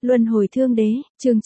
Luân hồi thương đế, chương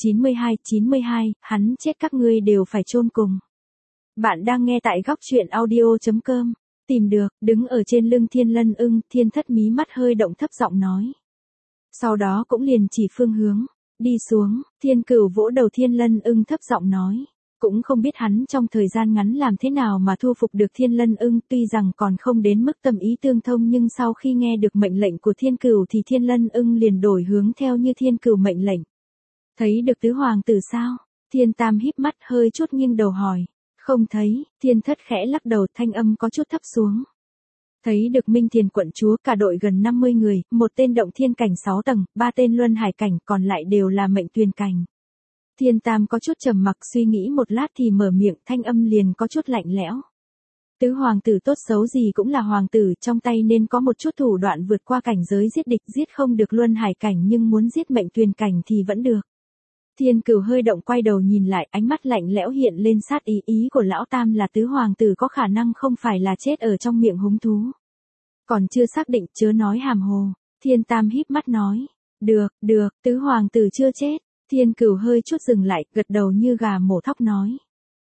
92, hắn chết các ngươi đều phải chôn cùng. Bạn đang nghe tại góc truyện audio.com. Tìm được, đứng ở trên lưng Thiên Lân Ưng, Thiên Thất mí mắt hơi động thấp giọng nói. Sau đó cũng liền chỉ phương hướng, đi xuống, Thiên Cửu vỗ đầu Thiên Lân Ưng thấp giọng nói. Cũng không biết hắn trong thời gian ngắn làm thế nào mà thu phục được Thiên Lân Ưng, tuy rằng còn không đến mức tâm ý tương thông, nhưng sau khi nghe được mệnh lệnh của Thiên Cửu thì Thiên Lân Ưng liền đổi hướng theo như Thiên Cửu mệnh lệnh. Thấy được tứ hoàng tử sao? Thiên Tam híp mắt hơi chút nghiêng đầu hỏi. Không thấy, Thiên Thất khẽ lắc đầu, thanh âm có chút thấp xuống. Thấy được Minh Thiền quận chúa, cả đội gần 50 người, một tên động thiên cảnh 6 tầng, 3 tên luân hải cảnh, còn lại đều là mệnh tuyền cảnh. Thiên Tam có chút trầm mặc, suy nghĩ một lát thì mở miệng, thanh âm liền có chút lạnh lẽo. Tứ hoàng tử tốt xấu gì cũng là hoàng tử, trong tay nên có một chút thủ đoạn vượt qua cảnh giới giết địch, giết không được luân hải cảnh nhưng muốn giết mệnh tuyền cảnh thì vẫn được. Thiên Cửu hơi động, quay đầu nhìn lại, ánh mắt lạnh lẽo hiện lên sát ý. Ý của lão Tam là tứ hoàng tử có khả năng không phải là chết ở trong miệng hung thú. Còn chưa xác định, chớ nói hàm hồ. Thiên Tam híp mắt nói. Được, tứ hoàng tử chưa chết. Thiên Cửu hơi chút dừng lại, gật đầu như gà mổ thóc nói.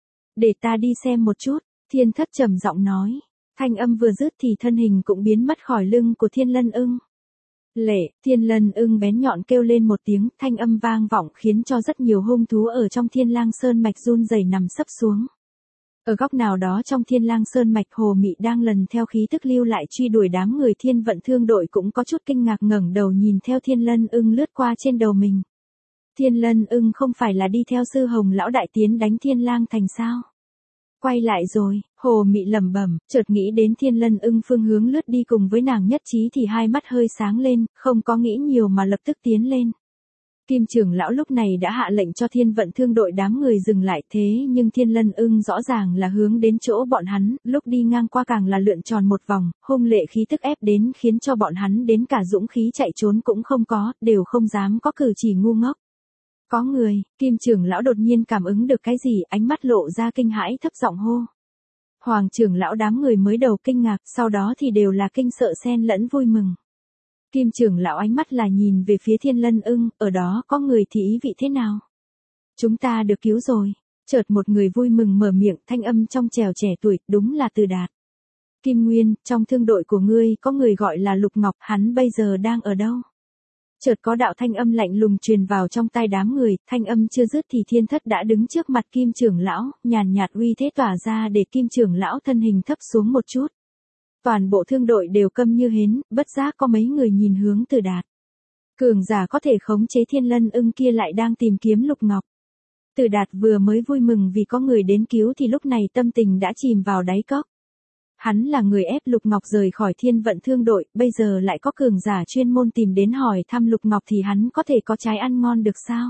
Để ta đi xem một chút. Thiên Thất trầm giọng nói. Thanh âm vừa dứt thì thân hình cũng biến mất khỏi lưng của Thiên Lân Ưng. Lệ, Thiên Lân Ưng bén nhọn kêu lên một tiếng, thanh âm vang vọng khiến cho rất nhiều hung thú ở trong Thiên Lang Sơn mạch run rẩy nằm sấp xuống. Ở góc nào đó trong Thiên Lang Sơn mạch, Hồ Mị đang lần theo khí tức lưu lại truy đuổi đám người Thiên Vận Thương đội cũng có chút kinh ngạc, ngẩng đầu nhìn theo Thiên Lân Ưng lướt qua trên đầu mình. Thiên Lân Ưng không phải là đi theo sư Hồng lão đại tiến đánh Thiên Lang thành sao? Quay lại rồi, Hồ Mị lẩm bẩm, chợt nghĩ đến Thiên Lân Ưng phương hướng lướt đi cùng với nàng nhất trí thì hai mắt hơi sáng lên, không có nghĩ nhiều mà lập tức tiến lên. Kim trưởng lão lúc này đã hạ lệnh cho Thiên Vận Thương đội đám người dừng lại, thế nhưng Thiên Lân Ưng rõ ràng là hướng đến chỗ bọn hắn, lúc đi ngang qua càng là lượn tròn một vòng, hung lệ khí tức ép đến khiến cho bọn hắn đến cả dũng khí chạy trốn cũng không có, đều không dám có cử chỉ ngu ngốc. Có người, Kim trưởng lão đột nhiên cảm ứng được cái gì, ánh mắt lộ ra kinh hãi, thấp giọng hô. Hoàng trưởng lão đám người mới đầu kinh ngạc, sau đó thì đều là kinh sợ xen lẫn vui mừng. Kim trưởng lão ánh mắt là nhìn về phía Thiên Lân Ưng, ở đó có người thì ý vị thế nào? Chúng ta được cứu rồi. Chợt một người vui mừng mở miệng, thanh âm trong trẻo trẻ tuổi, đúng là Từ Đạt. Kim Nguyên, trong thương đội của ngươi có người gọi là Lục Ngọc, hắn bây giờ đang ở đâu? Chợt có đạo thanh âm lạnh lùng truyền vào trong tai đám người, thanh âm chưa dứt thì Thiên Thất đã đứng trước mặt Kim trưởng lão, nhàn nhạt uy thế tỏa ra để Kim trưởng lão thân hình thấp xuống một chút. Toàn bộ thương đội đều câm như hến, bất giác có mấy người nhìn hướng Từ Đạt. Cường giả có thể khống chế Thiên Lân Ưng kia lại đang tìm kiếm Lục Ngọc. Từ Đạt vừa mới vui mừng vì có người đến cứu thì lúc này tâm tình đã chìm vào đáy cốc. Hắn là người ép Lục Ngọc rời khỏi Thiên Vận Thương đội, bây giờ lại có cường giả chuyên môn tìm đến hỏi thăm Lục Ngọc thì hắn có thể có trái ăn ngon được sao?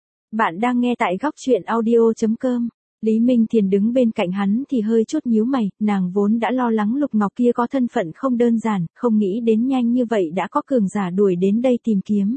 Bạn đang nghe tại góc truyện audio.com. Lý Minh Thiền đứng bên cạnh hắn thì hơi chút nhíu mày, nàng vốn đã lo lắng Lục Ngọc kia có thân phận không đơn giản, không nghĩ đến nhanh như vậy đã có cường giả đuổi đến đây tìm kiếm.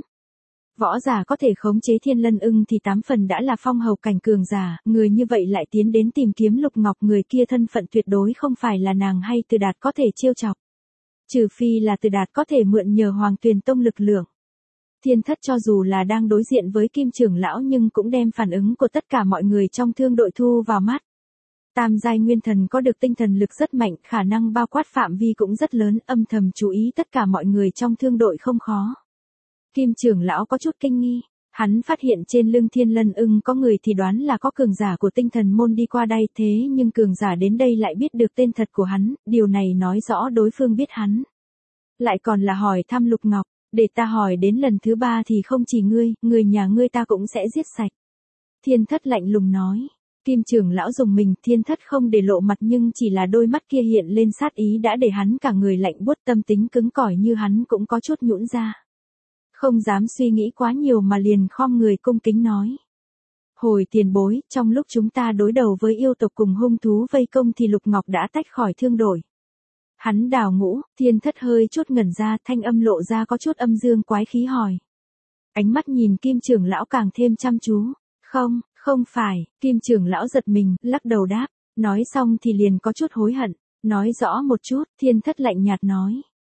Võ giả có thể khống chế Thiên Lân Ưng thì 8 phần đã là phong hầu cảnh cường giả, người như vậy lại tiến đến tìm kiếm Lục Ngọc, người kia thân phận tuyệt đối không phải là nàng hay Từ Đạt có thể trêu chọc. Trừ phi là Từ Đạt có thể mượn nhờ Hoàng Tuyền Tông lực lượng. Thiên Thất cho dù là đang đối diện với Kim trưởng lão nhưng cũng đem phản ứng của tất cả mọi người trong thương đội thu vào mắt. Tam giai nguyên thần có được tinh thần lực rất mạnh, khả năng bao quát phạm vi cũng rất lớn, âm thầm chú ý tất cả mọi người trong thương đội không khó. Kim trưởng lão có chút kinh nghi, hắn phát hiện trên lưng Thiên Lân Ưng có người thì đoán là có cường giả của tinh thần môn đi qua đây, thế nhưng cường giả đến đây lại biết được tên thật của hắn, điều này nói rõ đối phương biết hắn. Lại còn là hỏi thăm Lục Ngọc, để ta hỏi đến lần thứ 3 thì không chỉ ngươi, người nhà ngươi ta cũng sẽ giết sạch. Thiên Thất lạnh lùng nói. Kim trưởng lão dùng mình, Thiên Thất không để lộ mặt nhưng chỉ là đôi mắt kia hiện lên sát ý đã để hắn cả người lạnh buốt, tâm tính cứng cỏi như hắn cũng có chút nhũn ra. Không dám suy nghĩ quá nhiều mà liền khom người cung kính nói. Hồi tiền bối, trong lúc chúng ta đối đầu với yêu tộc cùng hung thú vây công thì Lục Ngọc đã tách khỏi thương đội. Hắn đào ngũ, Thiên Thất hơi chút ngẩn ra, thanh âm lộ ra có chút âm dương quái khí hỏi. Ánh mắt nhìn Kim trưởng lão càng thêm chăm chú. Không phải, Kim trưởng lão giật mình, lắc đầu đáp. Nói xong thì liền có chút hối hận. Nói rõ một chút, Thiên Thất lạnh nhạt nói.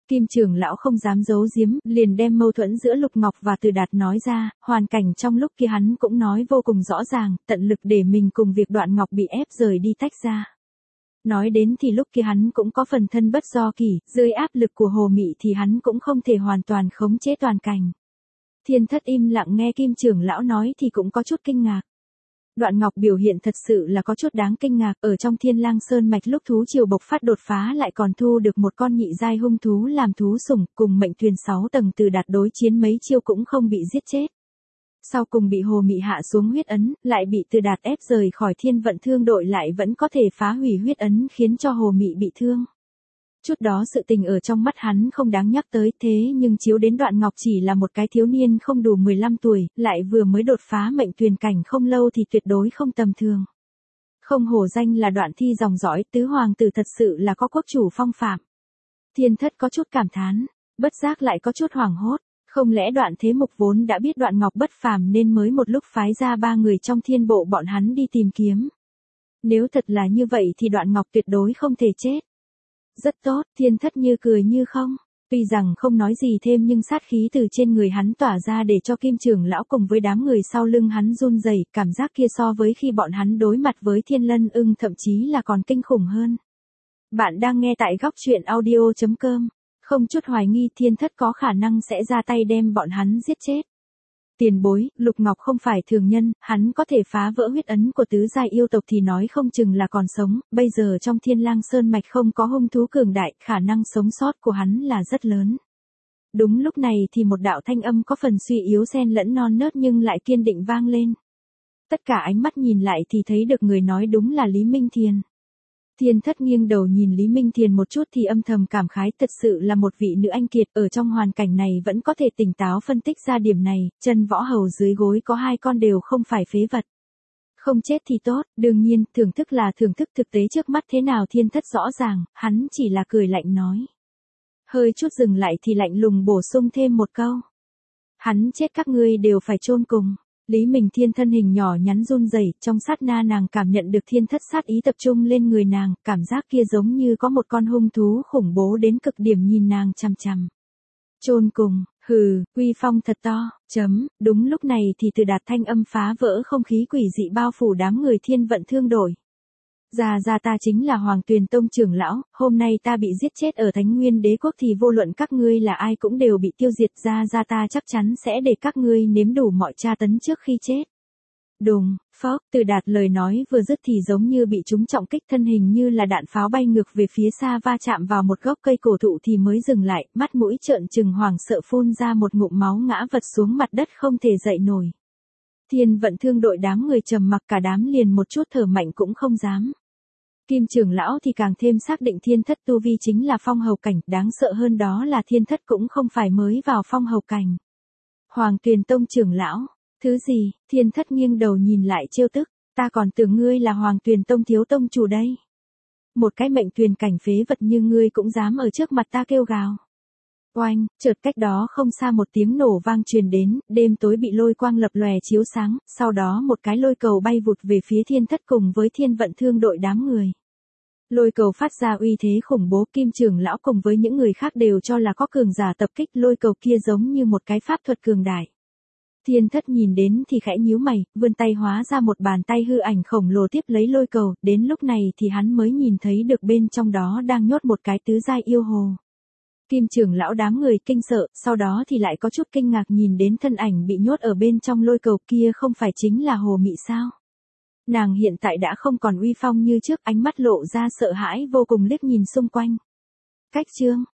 Kim trưởng lão không dám giấu giếm, liền đem mâu thuẫn giữa Lục Ngọc và Từ Đạt nói ra, hoàn cảnh trong lúc kia hắn cũng nói vô cùng rõ ràng, tận lực để mình cùng việc Đoạn Ngọc bị ép rời đi tách ra. Nói đến thì lúc kia hắn cũng có phần thân bất do kỷ, dưới áp lực của Hồ Mị thì hắn cũng không thể hoàn toàn khống chế toàn cảnh. Thiên Thất im lặng nghe Kim trưởng lão nói thì cũng có chút kinh ngạc. Đoạn Ngọc biểu hiện thật sự là có chút đáng kinh ngạc, ở trong Thiên Lang Sơn mạch lúc thú triều bộc phát đột phá lại còn thu được một con nhị giai hung thú làm thú sủng, cùng mệnh thuyền 6 tầng Từ Đạt đối chiến mấy chiêu cũng không bị giết chết. Sau cùng bị Hồ Mị hạ xuống huyết ấn, lại bị Từ Đạt ép rời khỏi Thiên Vận Thương đội lại vẫn có thể phá hủy huyết ấn khiến cho Hồ Mị bị thương. Chút đó sự tình ở trong mắt hắn không đáng nhắc tới, thế nhưng chiếu đến Đoạn Ngọc chỉ là một cái thiếu niên không đủ 15 tuổi, lại vừa mới đột phá mệnh tuyền cảnh không lâu thì tuyệt đối không tầm thường. Không hổ danh là Đoạn thi dòng dõi, tứ hoàng tử thật sự là có quốc chủ phong phạm. Thiên Thất có chút cảm thán, bất giác lại có chút hoảng hốt, không lẽ Đoạn Thế Mục vốn đã biết Đoạn Ngọc bất phàm nên mới một lúc phái ra 3 người trong thiên bộ bọn hắn đi tìm kiếm. Nếu thật là như vậy thì Đoạn Ngọc tuyệt đối không thể chết. Rất tốt, Thiên Thất như cười như không. Tuy rằng không nói gì thêm nhưng sát khí từ trên người hắn tỏa ra để cho Kim trưởng lão cùng với đám người sau lưng hắn run rẩy, cảm giác kia so với khi bọn hắn đối mặt với Thiên Lân Ưng thậm chí là còn kinh khủng hơn. Bạn đang nghe tại góc truyện audio.com. Không chút hoài nghi Thiên Thất có khả năng sẽ ra tay đem bọn hắn giết chết. Tiền bối, Lục Ngọc không phải thường nhân, hắn có thể phá vỡ huyết ấn của tứ giai yêu tộc thì nói không chừng là còn sống, bây giờ trong Thiên Lang Sơn mạch không có hung thú cường đại, khả năng sống sót của hắn là rất lớn. Đúng lúc này thì một đạo thanh âm có phần suy yếu xen lẫn non nớt nhưng lại kiên định vang lên. Tất cả ánh mắt nhìn lại thì thấy được người nói đúng là Lý Minh Thiền. Thiên Thất nghiêng đầu nhìn Lý Minh Thiền một chút thì âm thầm cảm khái, thật sự là một vị nữ anh kiệt, ở trong hoàn cảnh này vẫn có thể tỉnh táo phân tích ra điểm này, chân võ hầu dưới gối có 2 con đều không phải phế vật. Không chết thì tốt, đương nhiên, thưởng thức là thưởng thức, thực tế trước mắt thế nào Thiên Thất rõ ràng, hắn chỉ là cười lạnh nói. Hơi chút dừng lại thì lạnh lùng bổ sung thêm một câu. Hắn chết các ngươi đều phải chôn cùng. Lý Minh Thiên thân hình nhỏ nhắn run rẩy, trong sát na nàng cảm nhận được Thiên Thất sát ý tập trung lên người nàng, cảm giác kia giống như có một con hung thú khủng bố đến cực điểm nhìn nàng chằm chằm. Chôn cùng, hừ, uy phong thật to, đúng lúc này thì Từ Đạt thanh âm phá vỡ không khí quỷ dị bao phủ đám người Thiên Vận Thương đội. Ra ta chính là Hoàng Tuyền Tông trưởng lão, hôm nay ta bị giết chết ở Thánh Nguyên Đế Quốc thì vô luận các ngươi là ai cũng đều bị tiêu diệt, ra ta chắc chắn sẽ để các ngươi nếm đủ mọi tra tấn trước khi chết. Đùng, phốc, Từ Đạt lời nói vừa dứt thì giống như bị trúng trọng kích, thân hình như là đạn pháo bay ngược về phía xa va chạm vào một gốc cây cổ thụ thì mới dừng lại, mắt mũi trợn trừng hoảng sợ phun ra một ngụm máu ngã vật xuống mặt đất không thể dậy nổi. Thiên Vận Thương đội đám người trầm mặc cả đám liền một chút thở mạnh cũng không dám. Kim trưởng lão thì càng thêm xác định Thiên Thất tu vi chính là phong hầu cảnh, đáng sợ hơn đó là Thiên Thất cũng không phải mới vào phong hầu cảnh. Hoàng Tuyền Tông trưởng lão, thứ gì? Thiên Thất nghiêng đầu nhìn lại trêu tức, ta còn tưởng ngươi là Hoàng Tuyền Tông thiếu tông chủ đây. Một cái mệnh tuyền cảnh phế vật như ngươi cũng dám ở trước mặt ta kêu gào. Oanh, chợt cách đó không xa một tiếng nổ vang truyền đến, đêm tối bị lôi quang lập lòe chiếu sáng, sau đó một cái lôi cầu bay vụt về phía Thiên Thất cùng với Thiên Vận Thương đội đám người. Lôi cầu phát ra uy thế khủng bố, Kim trưởng lão cùng với những người khác đều cho là có cường giả tập kích, lôi cầu kia giống như một cái pháp thuật cường đại. Thiên Thất nhìn đến thì khẽ nhíu mày, vươn tay hóa ra một bàn tay hư ảnh khổng lồ tiếp lấy lôi cầu, đến lúc này thì hắn mới nhìn thấy được bên trong đó đang nhốt một cái tứ giai yêu hồ. Kim trưởng lão đám người kinh sợ, sau đó thì lại có chút kinh ngạc nhìn đến thân ảnh bị nhốt ở bên trong lôi cầu kia không phải chính là Hồ Mị sao? Nàng hiện tại đã không còn uy phong như trước, ánh mắt lộ ra sợ hãi vô cùng liếc nhìn xung quanh. Cách chương,